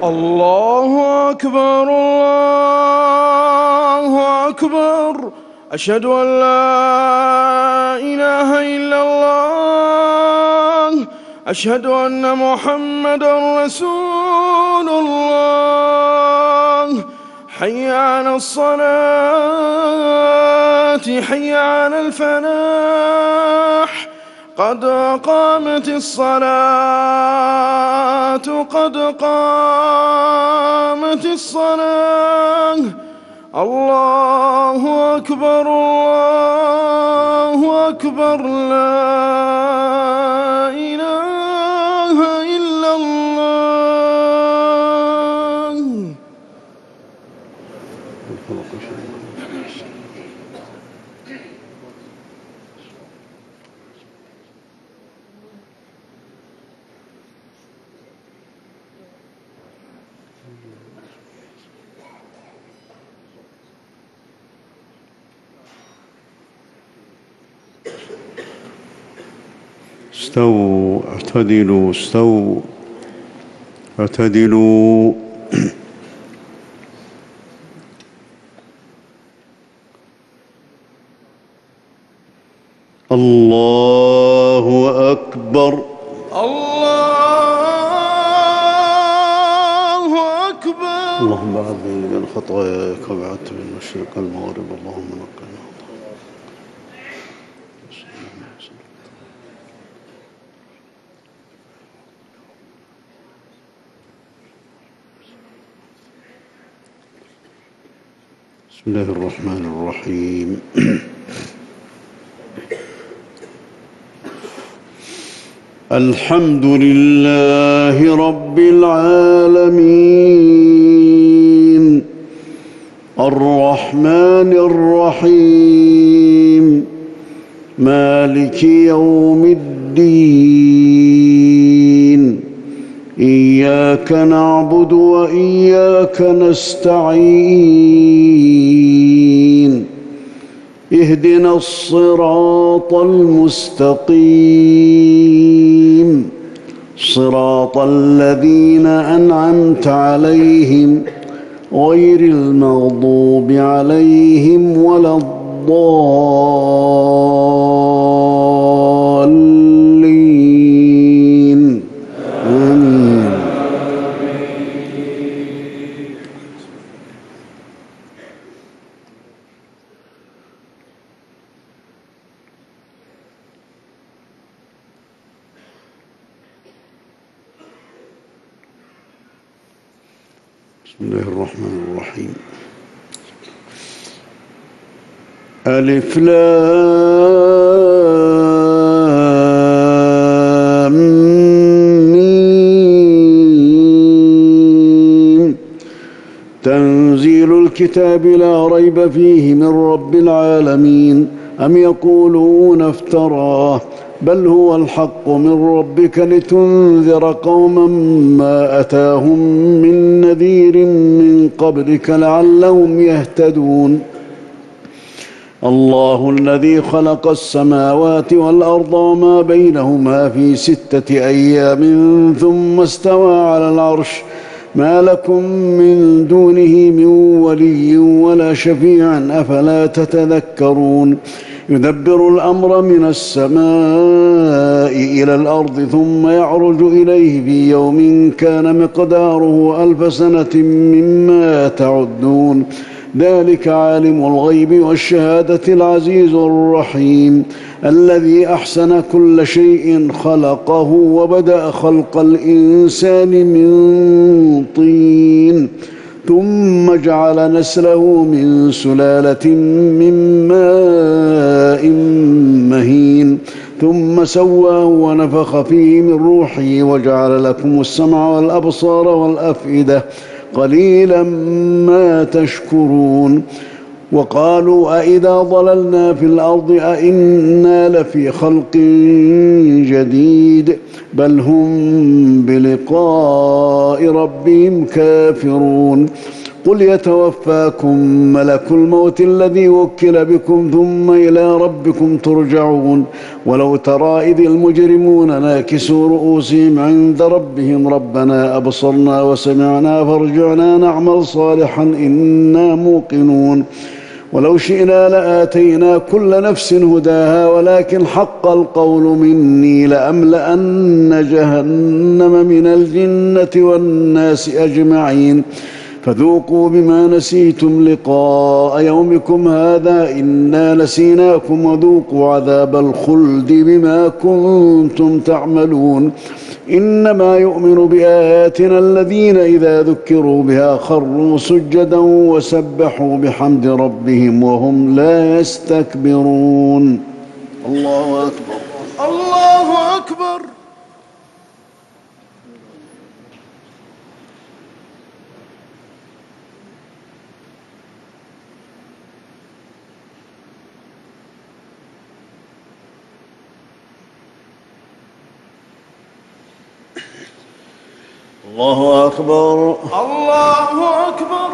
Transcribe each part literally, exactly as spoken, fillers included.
الله أكبر الله أكبر أشهد أن لا إله إلا الله أشهد أن محمدًا رسول الله حي على الصلاة حي على الفلاح قد قامت الصلاة قد قامت الصلاة الله أكبر الله أكبر لا إله إلا الله. استووا اعتدلوا استووا اعتدلوا. الله أكبر الله أكبر. اللهم بعثني من خطاياك وبعدت من المشرق المغرب اللهم نقنا. بسم الله الرحمن الرحيم. الحمد لله رب العالمين الرحمن الرحيم مالك يوم الدين إياك نعبد وإياك نستعين اهدنا الصراط المستقيم صراط الذين أنعمت عليهم غير المغضوب عليهم ولا الضالين آمين. بسم الله الرحمن الرحيم. ألف لام ميم تنزيل الكتاب لا ريب فيه من رب العالمين أم يقولون افتراه بل هو الحق من ربك لتنذر قوما ما أتاهم من نذير من قبلك لعلهم يهتدون. الله الذي خلق السماوات والأرض وما بينهما في ستة أيام ثم استوى على العرش ما لكم من دونه من ولي ولا شفيع أفلا تتذكرون. يدبر الأمر من السماء إلى الأرض ثم يعرج إليه في يوم كان مقداره ألف سنة مما تعدون. ذلك عالم الغيب والشهادة العزيز الرحيم الذي أحسن كل شيء خلقه وبدأ خلق الإنسان من طين ثم جعل نسله من سلالة من ماء مهين ثم سواه ونفخ فيه من روحه وجعل لكم السمع والأبصار والأفئدة قليلا ما تشكرون. وقالوا أئذا ضللنا في الأرض أئنا لفي خلق جديد بل هم بلقاء ربهم كافرون. قل يتوفاكم ملك الموت الذي وكل بكم ثم إلى ربكم ترجعون ولو ترى إذ المجرمون ناكسوا رؤوسهم عند ربهم ربنا أبصرنا وسمعنا فارجعنا نعمل صالحا إنا موقنون ولو شئنا لآتينا كل نفس هداها ولكن حق القول مني لأملأن جهنم من الجنة والناس أجمعين فذوقوا بما نسيتم لقاء يومكم هذا إنا نسيناكم وذوقوا عذاب الخلد بما كنتم تعملون إنما يؤمن بآياتنا الذين إذا ذكروا بها خروا سجدا وسبحوا بحمد ربهم وهم لا يستكبرون. الله أكبر. الله أكبر. الله أكبر. الله أكبر.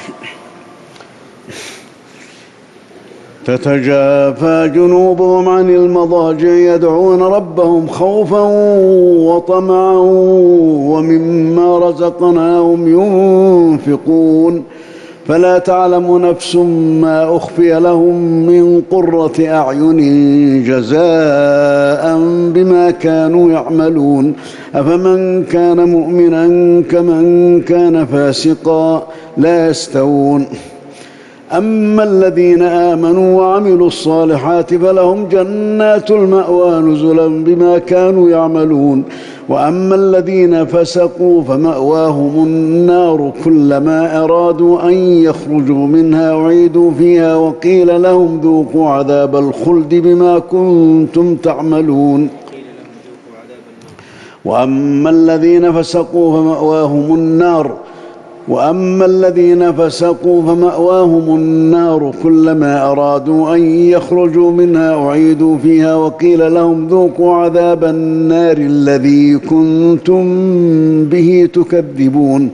تتجافى جنوبهم عن المضاجع يدعون ربهم خوفا وطمعا ومما رزقناهم ينفقون فلا تعلم نفس ما أخفي لهم من قرة أعين جزاء بما كانوا يعملون أفمن كان مؤمنا كمن كان فاسقا لا يستوون أما الذين آمنوا وعملوا الصالحات فلهم جنات المأوى نزلا بما كانوا يعملون وأما الذين فسقوا فمأواهم النار كلما أرادوا أن يخرجوا منها أعيدوا فيها وقيل لهم ذوقوا عذاب الخلد بما كنتم تعملون وأما الذين فسقوا فمأواهم النار وأما الذين فسقوا فمأواهم النار كلما أرادوا أن يخرجوا منها أعيدوا فيها وقيل لهم ذوقوا عذاب النار الذي كنتم به تكذبون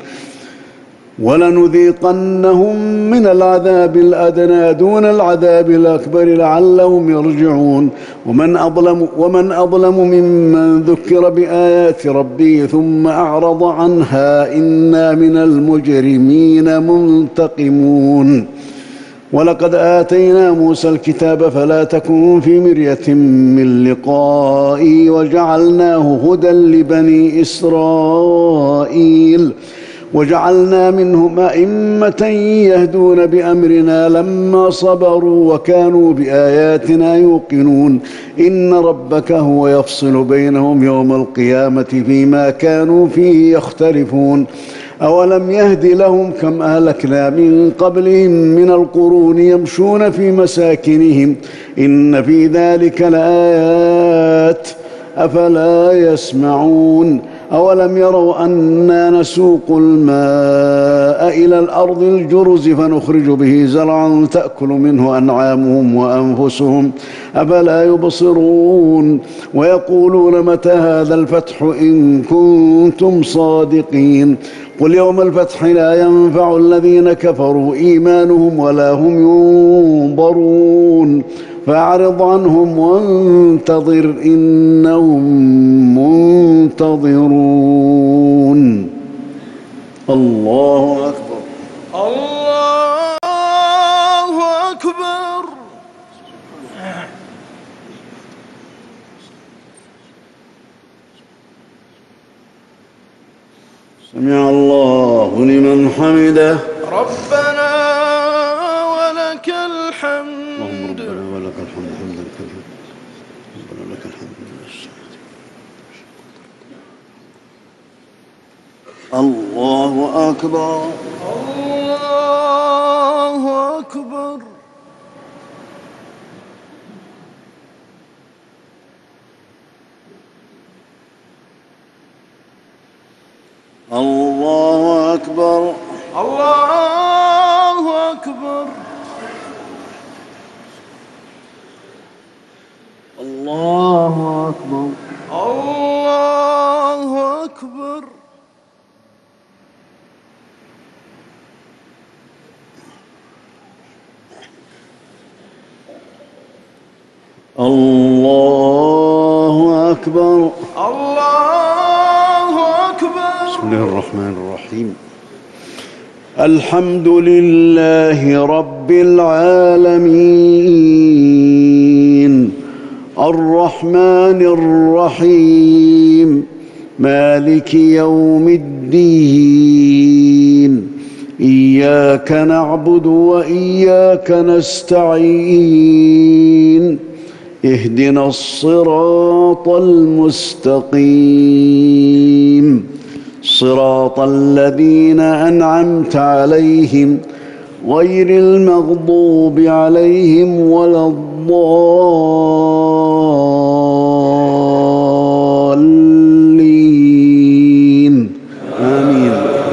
ولنذيقنهم من العذاب الأدنى دون العذاب الأكبر لعلهم يرجعون ومن أظلم, ومن أظلم ممن ذكر بآيات ربه ثم أعرض عنها إنا من المجرمين منتقمون ولقد آتينا موسى الكتاب فلا تكن في مرية من لقائه وجعلناه هدى لبني إسرائيل وجعلنا منهم أئمة يهدون بأمرنا لما صبروا وكانوا بآياتنا يوقنون إن ربك هو يفصل بينهم يوم القيامة فيما كانوا فيه يختلفون أولم يهد لهم كم أهلكنا من قبلهم من القرون يمشون في مساكنهم إن في ذلك لآيات أفلا يسمعون أولم يروا أنا نسوق الماء إلى الأرض الجرز فنخرج به زرعا تأكل منه أنعامهم وأنفسهم أفلا يبصرون ويقولون متى هذا الفتح إن كنتم صادقين قل يوم الفتح لا ينفع الذين كفروا إيمانهم ولا هم ينظرون فأعرض عنهم وانتظر إنهم منتظرون. الله أكبر. الله أكبر. سمع الله لمن حمده. ربنا ولك الحمد. ربنا ولك الحمد حمدا كثيرا. ربنا لك الحمد. الله أكبر. الله أكبر. الله أكبر. الله أكبر. الله أكبر. الله أكبر. الله أكبر. الله أكبر. بسم الله الرحمن الرحيم. الحمد لله رب العالمين الرحمن الرحيم مالك يوم الدين إياك نعبد وإياك نستعين اهدنا الصراط المستقيم صراط الذين أنعمت عليهم غير المغضوب عليهم ولا الضالين آمين.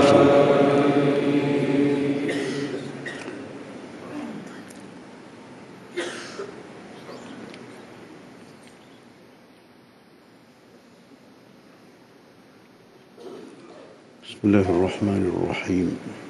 بسم الله الرحمن الرحيم.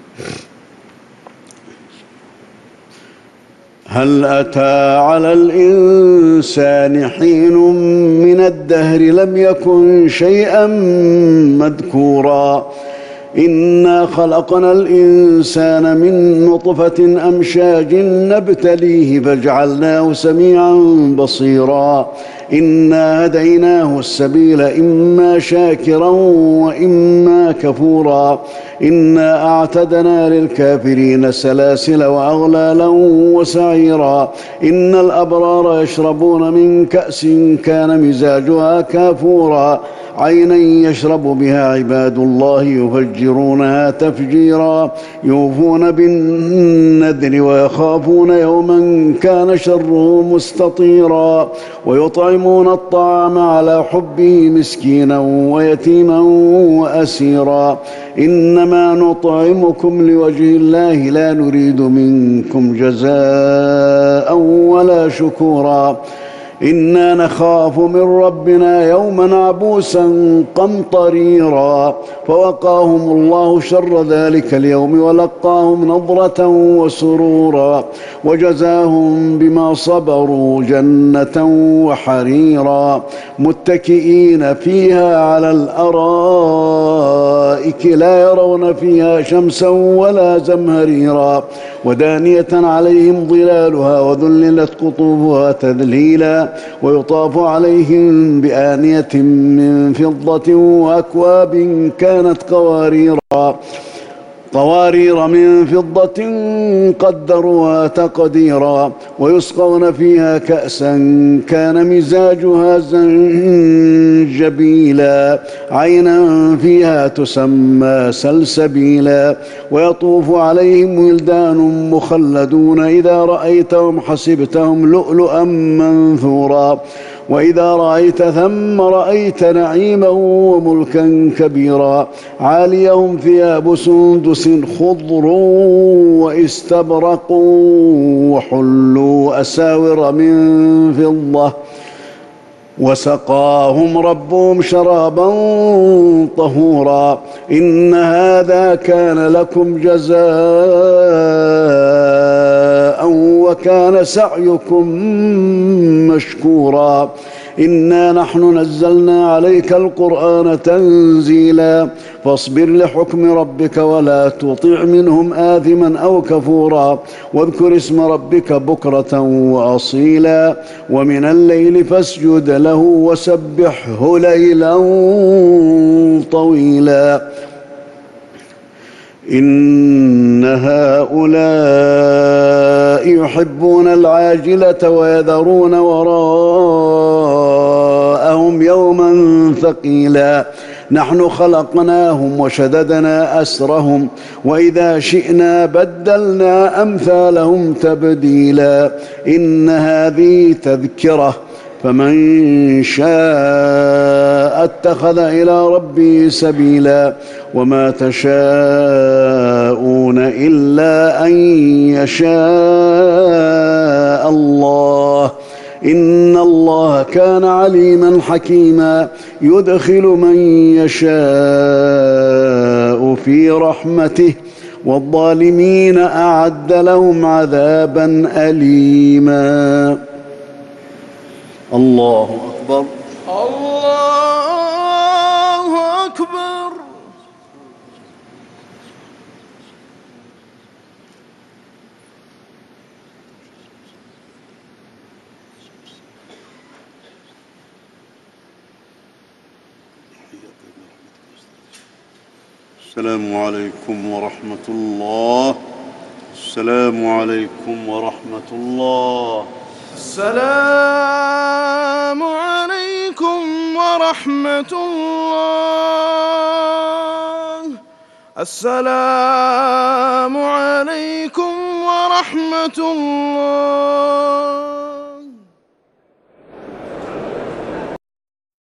هل أتى على الإنسان حين من الدهر لم يكن شيئا مذكورا إنا خلقنا الإنسان من نطفة أمشاج نبتليه فجعلناه سميعا بصيرا إنا هديناه السبيل إما شاكرا وإما كفورا إنا أعتدنا للكافرين سلاسل وأغلالا وسعيرا إن الأبرار يشربون من كأس كان مزاجها كافورا عينا يشرب بها عباد الله يفجرونها تفجيرا يوفون بالنذر ويخافون يوما كان شره مستطيرا ويطعمون الطعام على حبه مسكينا ويتيما وأسيرا إنما نطعمكم لوجه الله لا نريد منكم جزاء ولا شكورا إنا نخاف من ربنا يوما عبوسا قمطريرا فوقاهم الله شر ذلك اليوم ولقاهم نضرة وسرورا وجزاهم بما صبروا جنة وحريرا متكئين فيها على الأرائك لا يرون فيها شمسا ولا زمهريرا ودانية عليهم ظلالها وذللت قطوفها تذليلا ويطاف عليهم بآنية من فضة وأكواب كانت قواريرا قوارير من فضة قدروها تقديرا ويسقون فيها كأسا كان مزاجها زنجبيلا عينا فيها تسمى سلسبيلا ويطوف عليهم ولدان مخلدون إذا رأيتهم حسبتهم لؤلؤا منثورا وإذا رأيت ثم رأيت نعيما وملكا كبيرا عاليهم ثياب سندس خضر واستبرق وحلوا أساور من فضة وسقاهم ربهم شرابا طهورا إن هذا كان لكم جزاء وكان سعيكم مشكورا إنا نحن نزلنا عليك القرآن تنزيلا فاصبر لحكم ربك ولا تطع منهم آثما أو كفورا واذكر اسم ربك بكرة وأصيلا ومن الليل فاسجد له وسبحه ليلا طويلا إن هؤلاء يحبون العاجلة ويذرون وراءهم يوما ثقيلا نحن خلقناهم وشددنا أسرهم وإذا شئنا بدلنا أمثالهم تبديلا إن هذه تذكرة فمن شاء اتخذ إلى ربه سبيلا وما تشاءون إلا أن يشاء الله إن الله كان عليما حكيما يدخل من يشاء في رحمته والظالمين أعد لهم عذابا أليما الله أكبر. الله أكبر. السلام عليكم ورحمة الله. السلام عليكم ورحمة الله. السلام عليكم ورحمة الله. السلام عليكم ورحمة الله.